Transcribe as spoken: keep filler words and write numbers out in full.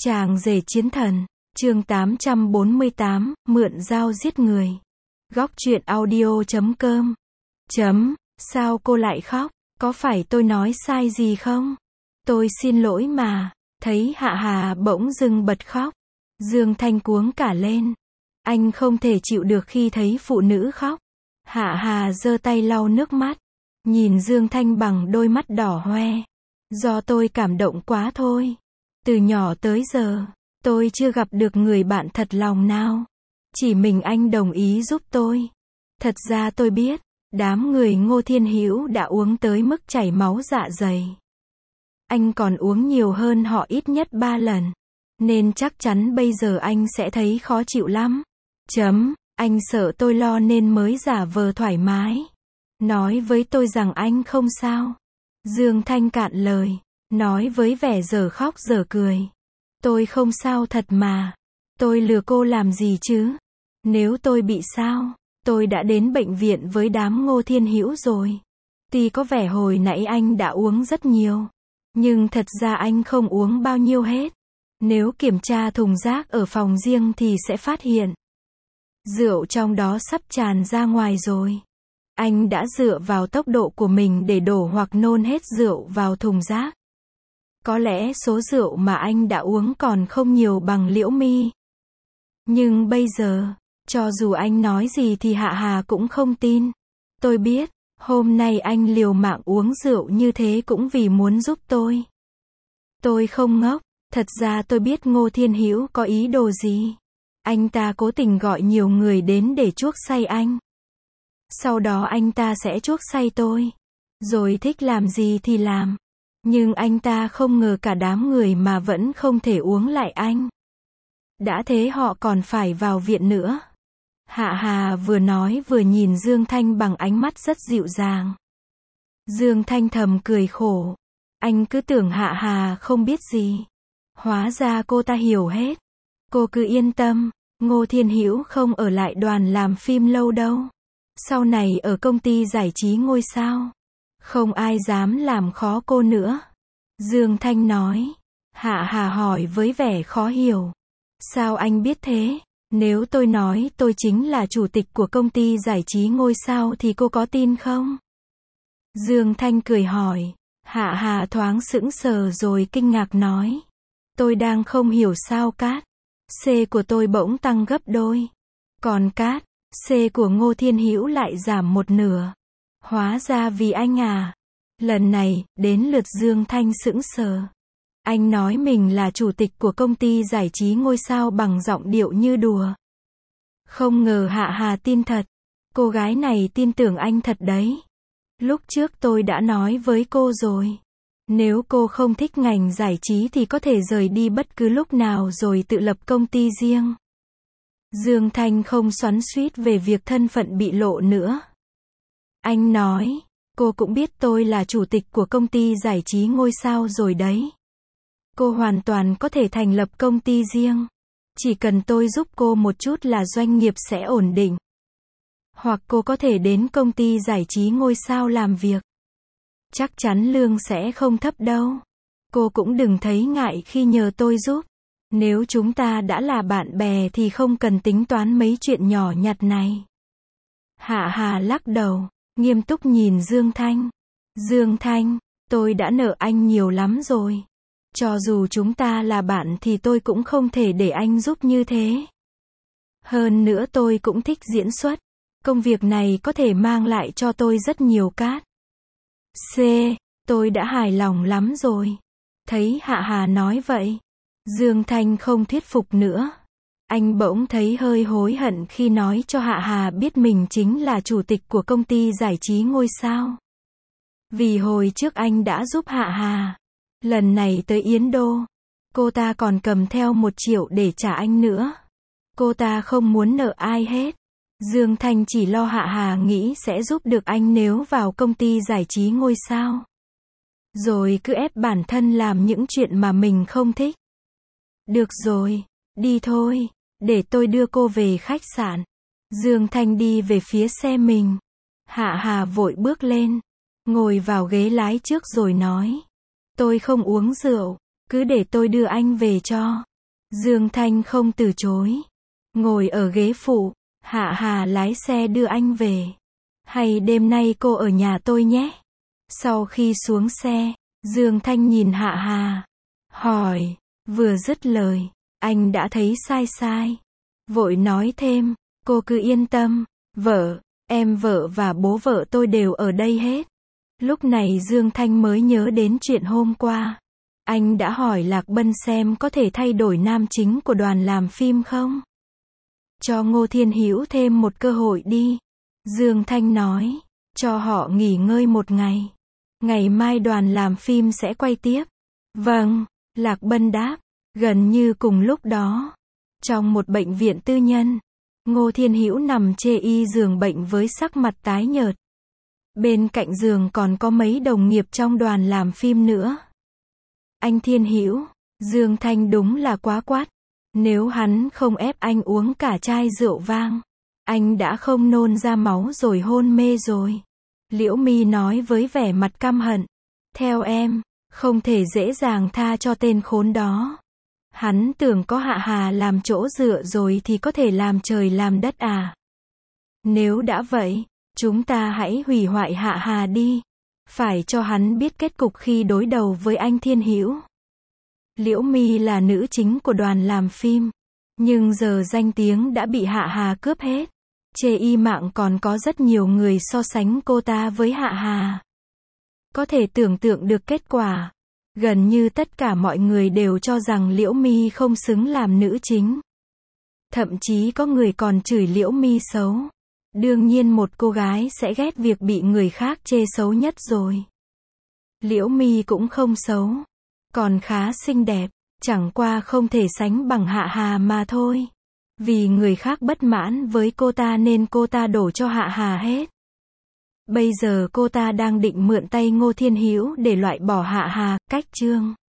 Chàng rể chiến thần, chương tám trăm bốn mươi tám, mượn dao giết người. Góc truyện audio chấm com. Chấm, sao cô lại khóc? Có phải tôi nói sai gì không? Tôi xin lỗi mà. Thấy Hạ Hà bỗng dưng bật khóc. Dương Thanh cuống cả lên. Anh không thể chịu được khi thấy phụ nữ khóc. Hạ Hà giơ tay lau nước mắt. Nhìn Dương Thanh bằng đôi mắt đỏ hoe. Do tôi cảm động quá thôi. Từ nhỏ tới giờ, tôi chưa gặp được người bạn thật lòng nào. Chỉ mình anh đồng ý giúp tôi. Thật ra tôi biết, đám người Ngô Thiên Hữu đã uống tới mức chảy máu dạ dày. Anh còn uống nhiều hơn họ ít nhất ba lần. Nên chắc chắn bây giờ anh sẽ thấy khó chịu lắm. Chấm, anh sợ tôi lo nên mới giả vờ thoải mái. Nói với tôi rằng anh không sao. Dương Thanh cạn lời. Nói với vẻ dở khóc dở cười. Tôi không sao thật mà. Tôi lừa cô làm gì chứ? Nếu tôi bị sao, tôi đã đến bệnh viện với đám Ngô Thiên Hữu rồi. Tuy có vẻ hồi nãy anh đã uống rất nhiều. Nhưng thật ra anh không uống bao nhiêu hết. Nếu kiểm tra thùng rác ở phòng riêng thì sẽ phát hiện. Rượu trong đó sắp tràn ra ngoài rồi. Anh đã dựa vào tốc độ của mình để đổ hoặc nôn hết rượu vào thùng rác. Có lẽ số rượu mà anh đã uống còn không nhiều bằng Liễu My. Nhưng bây giờ, cho dù anh nói gì thì Hạ Hà cũng không tin. Tôi biết, hôm nay anh liều mạng uống rượu như thế cũng vì muốn giúp tôi. Tôi không ngốc, thật ra tôi biết Ngô Thiên Hữu có ý đồ gì. Anh ta cố tình gọi nhiều người đến để chuốc say anh. Sau đó anh ta sẽ chuốc say tôi. Rồi thích làm gì thì làm. Nhưng anh ta không ngờ cả đám người mà vẫn không thể uống lại anh. Đã thế họ còn phải vào viện nữa. Hạ Hà vừa nói vừa nhìn Dương Thanh bằng ánh mắt rất dịu dàng. Dương Thanh thầm cười khổ. Anh cứ tưởng Hạ Hà không biết gì. Hóa ra cô ta hiểu hết. Cô cứ yên tâm, Ngô Thiên Hữu không ở lại đoàn làm phim lâu đâu. Sau này ở công ty giải trí ngôi sao. Không ai dám làm khó cô nữa. Dương Thanh nói. Hạ Hà hỏi với vẻ khó hiểu. Sao anh biết thế? Nếu tôi nói tôi chính là chủ tịch của công ty giải trí ngôi sao thì cô có tin không? Dương Thanh cười hỏi. Hạ Hà thoáng sững sờ rồi kinh ngạc nói. Tôi đang không hiểu sao cát. C của tôi bỗng tăng gấp đôi. Còn cát, C của Ngô Thiên Hữu lại giảm một nửa. Hóa ra vì anh à. Lần này, đến lượt Dương Thanh sững sờ. Anh nói mình là chủ tịch của công ty giải trí ngôi sao bằng giọng điệu như đùa. Không ngờ Hạ Hà tin thật. Cô gái này tin tưởng anh thật đấy. Lúc trước tôi đã nói với cô rồi. Nếu cô không thích ngành giải trí thì có thể rời đi bất cứ lúc nào rồi tự lập công ty riêng. Dương Thanh không xoắn xuýt về việc thân phận bị lộ nữa. Anh nói, cô cũng biết tôi là chủ tịch của công ty giải trí ngôi sao rồi đấy. Cô hoàn toàn có thể thành lập công ty riêng. Chỉ cần tôi giúp cô một chút là doanh nghiệp sẽ ổn định. Hoặc cô có thể đến công ty giải trí ngôi sao làm việc. Chắc chắn lương sẽ không thấp đâu. Cô cũng đừng thấy ngại khi nhờ tôi giúp. Nếu chúng ta đã là bạn bè thì không cần tính toán mấy chuyện nhỏ nhặt này. Hạ Hà lắc đầu, nghiêm túc nhìn Dương Thanh. Dương Thanh, tôi đã nợ anh nhiều lắm rồi. Cho dù chúng ta là bạn thì tôi cũng không thể để anh giúp như thế. Hơn nữa tôi cũng thích diễn xuất. Công việc này có thể mang lại cho tôi rất nhiều cát. C, tôi đã hài lòng lắm rồi. Thấy Hạ Hà nói vậy, Dương Thanh không thuyết phục nữa. Anh bỗng thấy hơi hối hận khi nói cho Hạ Hà biết mình chính là chủ tịch của công ty giải trí ngôi sao. Vì hồi trước anh đã giúp Hạ Hà. Lần này tới Yến Đô, cô ta còn cầm theo một triệu để trả anh nữa. Cô ta không muốn nợ ai hết. Dương Thanh chỉ lo Hạ Hà nghĩ sẽ giúp được anh nếu vào công ty giải trí ngôi sao. Rồi cứ ép bản thân làm những chuyện mà mình không thích. Được rồi, đi thôi, để tôi đưa cô về khách sạn. Dương Thanh đi về phía xe mình. Hạ Hà vội bước lên, ngồi vào ghế lái trước rồi nói. Tôi không uống rượu, cứ để tôi đưa anh về cho. Dương Thanh không từ chối. Ngồi ở ghế phụ, Hạ Hà lái xe đưa anh về. Hay đêm nay cô ở nhà tôi nhé. Sau khi xuống xe, Dương Thanh nhìn Hạ Hà. Hỏi, vừa dứt lời, anh đã thấy sai sai. Vội nói thêm, cô cứ yên tâm, vợ, em vợ và bố vợ tôi đều ở đây hết. Lúc này Dương Thanh mới nhớ đến chuyện hôm qua. Anh đã hỏi Lạc Bân xem có thể thay đổi nam chính của đoàn làm phim không? Cho Ngô Thiên Hữu thêm một cơ hội đi. Dương Thanh nói, cho họ nghỉ ngơi một ngày. Ngày mai đoàn làm phim sẽ quay tiếp. Vâng, Lạc Bân đáp. Gần như cùng lúc đó, trong một bệnh viện tư nhân, Ngô Thiên Hữu nằm chê y giường bệnh với sắc mặt tái nhợt. Bên cạnh giường còn có mấy đồng nghiệp trong đoàn làm phim nữa. Anh Thiên Hữu, Dương Thanh đúng là quá quát. Nếu hắn không ép anh uống cả chai rượu vang, anh đã không nôn ra máu rồi hôn mê rồi. Liễu Mi nói với vẻ mặt căm hận. Theo em, không thể dễ dàng tha cho tên khốn đó. Hắn tưởng có Hạ Hà làm chỗ dựa rồi thì có thể làm trời làm đất à. Nếu đã vậy, chúng ta hãy hủy hoại Hạ Hà đi. Phải cho hắn biết kết cục khi đối đầu với anh Thiên Hữu. Liễu Mi là nữ chính của đoàn làm phim. Nhưng giờ danh tiếng đã bị Hạ Hà cướp hết. Chê y mạng còn có rất nhiều người so sánh cô ta với Hạ Hà. Có thể tưởng tượng được kết quả. Gần như tất cả mọi người đều cho rằng Liễu Mi không xứng làm nữ chính. Thậm chí có người còn chửi Liễu Mi xấu. Đương nhiên một cô gái sẽ ghét việc bị người khác chê xấu nhất rồi. Liễu Mi cũng không xấu. Còn khá xinh đẹp. Chẳng qua không thể sánh bằng Hạ Hà mà thôi. Vì người khác bất mãn với cô ta nên cô ta đổ cho Hạ Hà hết. Bây giờ cô ta đang định mượn tay Ngô Thiên Hữu để loại bỏ Hạ Hà, cách chương.